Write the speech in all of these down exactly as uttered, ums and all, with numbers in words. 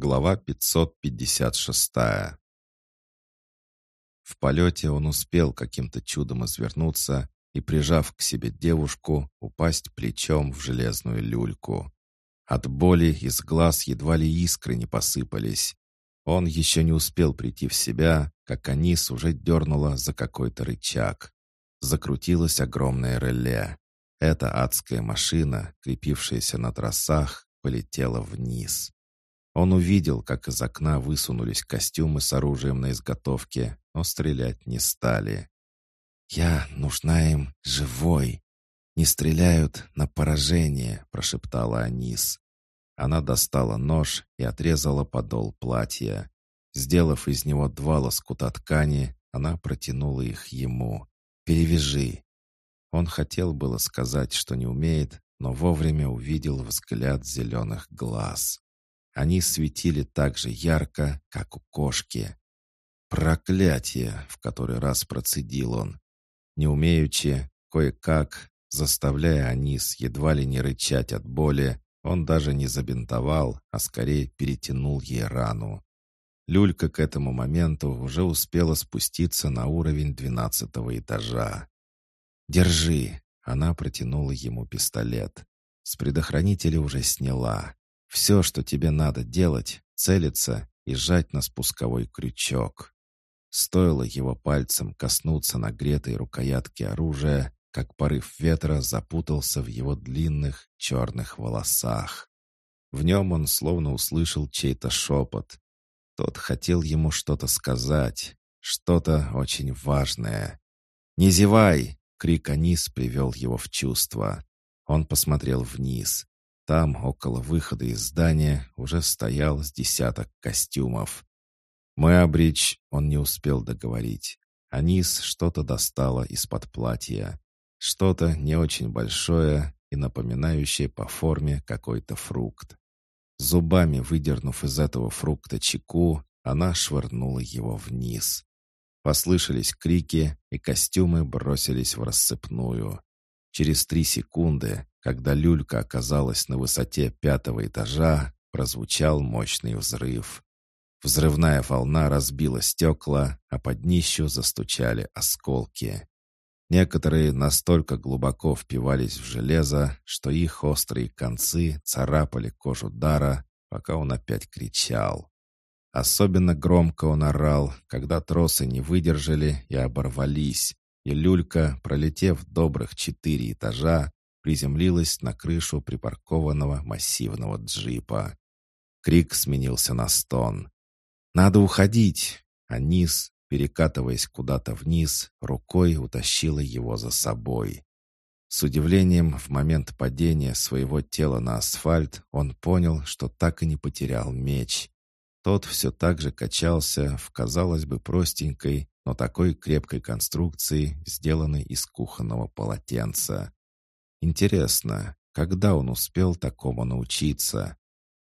Глава пятьсот пятьдесят шесть. В полете он успел каким-то чудом извернуться и, прижав к себе девушку, упасть плечом в железную люльку. От боли из глаз едва ли искры не посыпались. Он еще не успел прийти в себя, как Анис уже дернула за какой-то рычаг. Закрутилось огромное реле. Эта адская машина, крепившаяся на тросах, полетела вниз. Он увидел, как из окна высунулись костюмы с оружием на изготовке, но стрелять не стали. «Я нужна им живой. Не стреляют на поражение», — прошептала Анис. Она достала нож и отрезала подол платья. Сделав из него два лоскута ткани, она протянула их ему. «Перевяжи». Он хотел было сказать, что не умеет, но вовремя увидел взгляд зеленых глаз. Они светили так же ярко, как у кошки. «Проклятие!» — в который раз процедил он. Не умеючи, кое-как, заставляя Анис едва ли не рычать от боли, он даже не забинтовал, а скорее перетянул ей рану. Люлька к этому моменту уже успела спуститься на уровень двенадцатого этажа. «Держи!» — она протянула ему пистолет. С предохранителя уже сняла. «Все, что тебе надо делать, целиться и жать на спусковой крючок». Стоило его пальцем коснуться нагретой рукоятки оружия, как порыв ветра запутался в его длинных черных волосах. В нем он словно услышал чей-то шепот. Тот хотел ему что-то сказать, что-то очень важное. «Не зевай!» — крик Анис привел его в чувство. Он посмотрел вниз. Там, около выхода из здания, уже стоял с десяток костюмов. «Мы обречь», — он не успел договорить. Анис что-то достала из-под платья. Что-то не очень большое и напоминающее по форме какой-то фрукт. Зубами выдернув из этого фрукта чеку, она швырнула его вниз. Послышались крики, и костюмы бросились в рассыпную. Через три секунды, когда люлька оказалась на высоте пятого этажа, прозвучал мощный взрыв. Взрывная волна разбила стекла, а под днищу застучали осколки. Некоторые настолько глубоко впивались в железо, что их острые концы царапали кожу Дара, пока он опять кричал. Особенно громко он орал, когда тросы не выдержали и оборвались, и люлька, пролетев добрых четыре этажа, приземлилась на крышу припаркованного массивного джипа. Крик сменился на стон. «Надо уходить!» Анис, перекатываясь куда-то вниз, рукой утащила его за собой. С удивлением, в момент падения своего тела на асфальт, он понял, что так и не потерял меч. Тот все так же качался в, казалось бы, простенькой, но такой крепкой конструкции, сделанной из кухонного полотенца. Интересно, когда он успел такому научиться?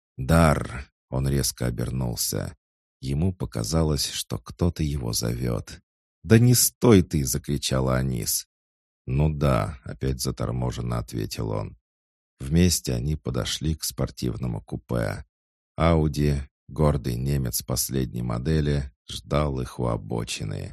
«Дар!» — он резко обернулся. Ему показалось, что кто-то его зовет. «Да не стой ты!» — закричала Анис. «Ну да», — опять заторможенно ответил он. Вместе они подошли к спортивному купе. Ауди, гордый немец последней модели, ждал их у обочины.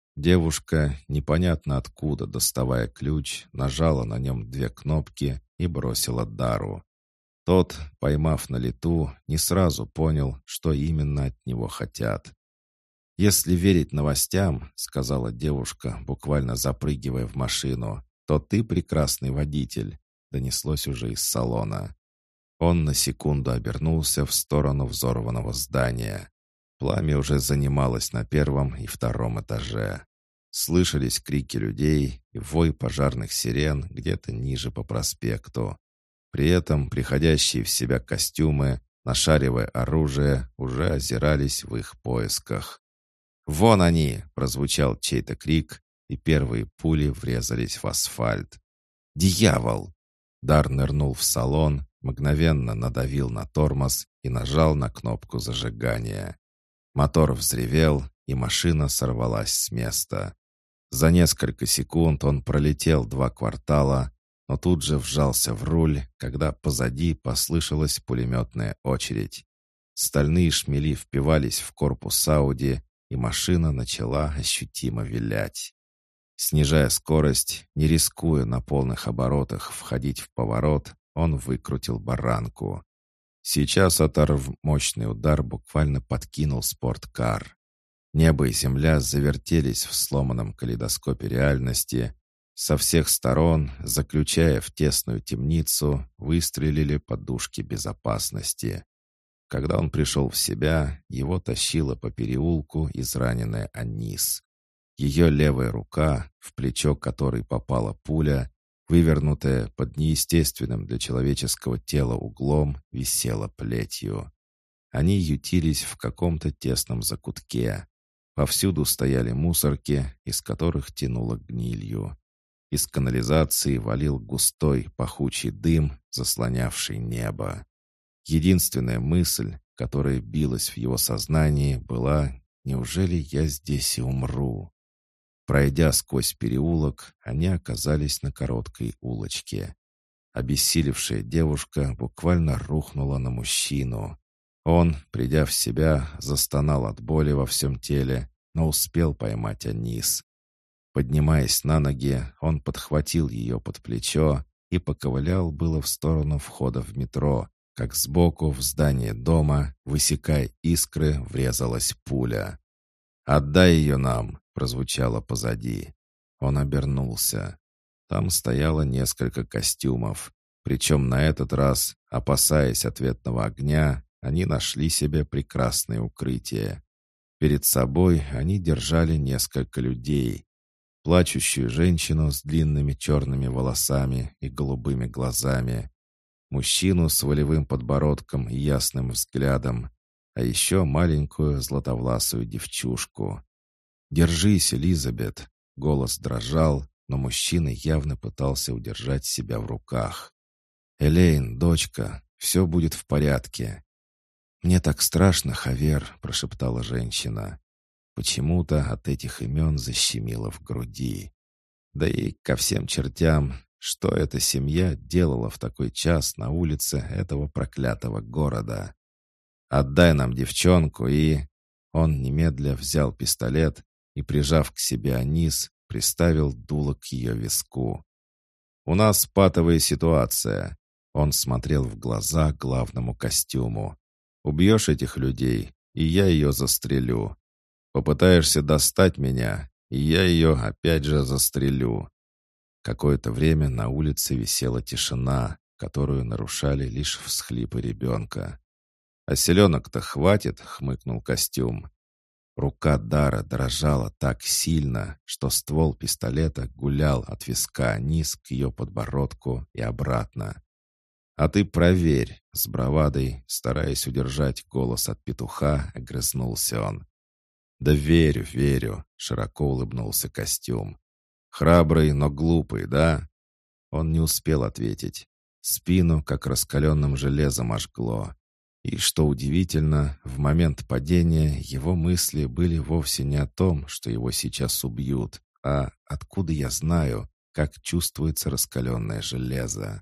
Девушка, непонятно откуда доставая ключ, нажала на нем две кнопки и бросила Дару. Тот, поймав на лету, не сразу понял, что именно от него хотят. «Если верить новостям, — сказала девушка, буквально запрыгивая в машину, — то ты прекрасный водитель», — донеслось уже из салона. Он на секунду обернулся в сторону взорванного здания. Пламя уже занималось на первом и втором этаже. Слышались крики людей и вой пожарных сирен где-то ниже по проспекту. При этом приходящие в себя костюмы, нашаривая оружие, уже озирались в их поисках. «Вон они!» — прозвучал чей-то крик, и первые пули врезались в асфальт. «Дьявол!» Дар нырнул в салон, мгновенно надавил на тормоз и нажал на кнопку зажигания. Мотор взревел, и машина сорвалась с места. За несколько секунд он пролетел два квартала, но тут же вжался в руль, когда позади послышалась пулеметная очередь. Стальные шмели впивались в корпус Ауди, и машина начала ощутимо вилять. Снижая скорость, не рискуя на полных оборотах входить в поворот, он выкрутил баранку. Сейчас оторв мощный удар буквально подкинул спорткар. Небо и земля завертелись в сломанном калейдоскопе реальности. Со всех сторон, заключая в тесную темницу, выстрелили подушки безопасности. Когда он пришел в себя, его тащило по переулку израненная Анис. Ее левая рука, в плечо которой попала пуля, вывернутая под неестественным для человеческого тела углом, висела плетью. Они ютились в каком-то тесном закутке. Повсюду стояли мусорки, из которых тянуло гнилью. Из канализации валил густой пахучий дым, заслонявший небо. Единственная мысль, которая билась в его сознании, была: «Неужели я здесь и умру?» Пройдя сквозь переулок, они оказались на короткой улочке. Обессилевшая девушка буквально рухнула на мужчину. Он, придя в себя, застонал от боли во всем теле, но успел поймать Анис. Поднимаясь на ноги, он подхватил ее под плечо и поковылял было в сторону входа в метро, как сбоку в здание дома, высекая искры, врезалась пуля. «Отдай ее нам!» — прозвучало позади. Он обернулся. Там стояло несколько костюмов. Причем на этот раз, опасаясь ответного огня, они нашли себе прекрасное укрытие. Перед собой они держали несколько людей. Плачущую женщину с длинными черными волосами и голубыми глазами, мужчину с волевым подбородком и ясным взглядом, а еще маленькую златовласую девчушку. «Держись, Элизабет!» — голос дрожал, но мужчина явно пытался удержать себя в руках. «Элейн, дочка, все будет в порядке». «Мне так страшно, Хавер!» — прошептала женщина. Почему-то от этих имен защемило в груди. Да и ко всем чертям, что эта семья делала в такой час на улице этого проклятого города. «Отдай нам девчонку и...» Он немедля взял пистолет и, прижав к себе Анис, приставил дуло к ее виску. «У нас патовая ситуация». Он смотрел в глаза главному костюму. «Убьешь этих людей, и я ее застрелю. Попытаешься достать меня, и я ее опять же застрелю». Какое-то время на улице висела тишина, которую нарушали лишь всхлипы ребенка. «А селенок-то хватит?» — хмыкнул костюм. Рука Дара дрожала так сильно, что ствол пистолета гулял от виска вниз к ее подбородку и обратно. «А ты проверь», — с бравадой, стараясь удержать голос от петуха, огрызнулся он. «Да верю, верю», — широко улыбнулся костюм. «Храбрый, но глупый, да?» Он не успел ответить. Спину, как раскаленным железом, ожгло. И, что удивительно, в момент падения его мысли были вовсе не о том, что его сейчас убьют, а «откуда я знаю, как чувствуется раскаленное железо».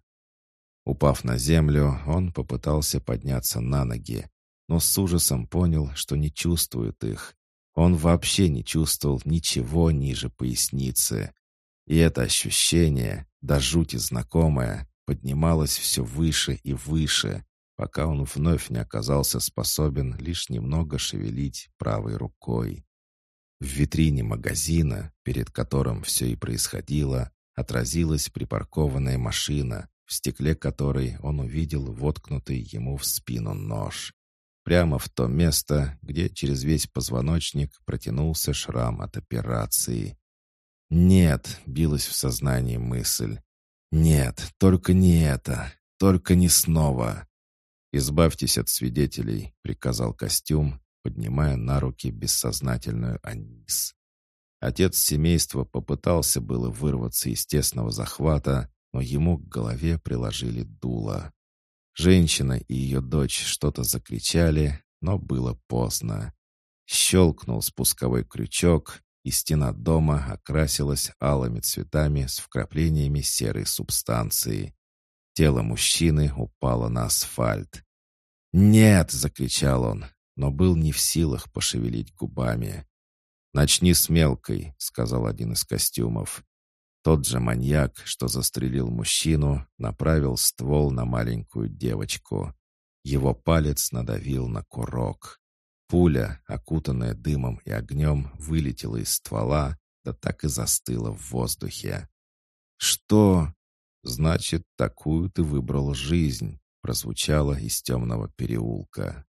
Упав на землю, он попытался подняться на ноги, но с ужасом понял, что не чувствует их. Он вообще не чувствовал ничего ниже поясницы. И это ощущение, до жути знакомое, поднималось все выше и выше, пока он вновь не оказался способен лишь немного шевелить правой рукой. В витрине магазина, перед которым все и происходило, отразилась припаркованная машина, в стекле которой он увидел воткнутый ему в спину нож. Прямо в то место, где через весь позвоночник протянулся шрам от операции. «Нет», — билась в сознании мысль. «Нет, только не это, только не снова». «Избавьтесь от свидетелей», — приказал костюм, поднимая на руки бессознательную Анис. Отец семейства попытался было вырваться из тесного захвата, но ему к голове приложили дуло. Женщина и ее дочь что-то закричали, но было поздно. Щелкнул спусковой крючок, и стена дома окрасилась алыми цветами с вкраплениями серой субстанции. Тело мужчины упало на асфальт. «Нет!» — закричал он, но был не в силах пошевелить губами. «Начни с мелкой», — сказал один из костюмов. Тот же маньяк, что застрелил мужчину, направил ствол на маленькую девочку. Его палец надавил на курок. Пуля, окутанная дымом и огнем, вылетела из ствола, да так и застыла в воздухе. «Что? Значит, такую ты выбрал жизнь», — прозвучало из темного переулка.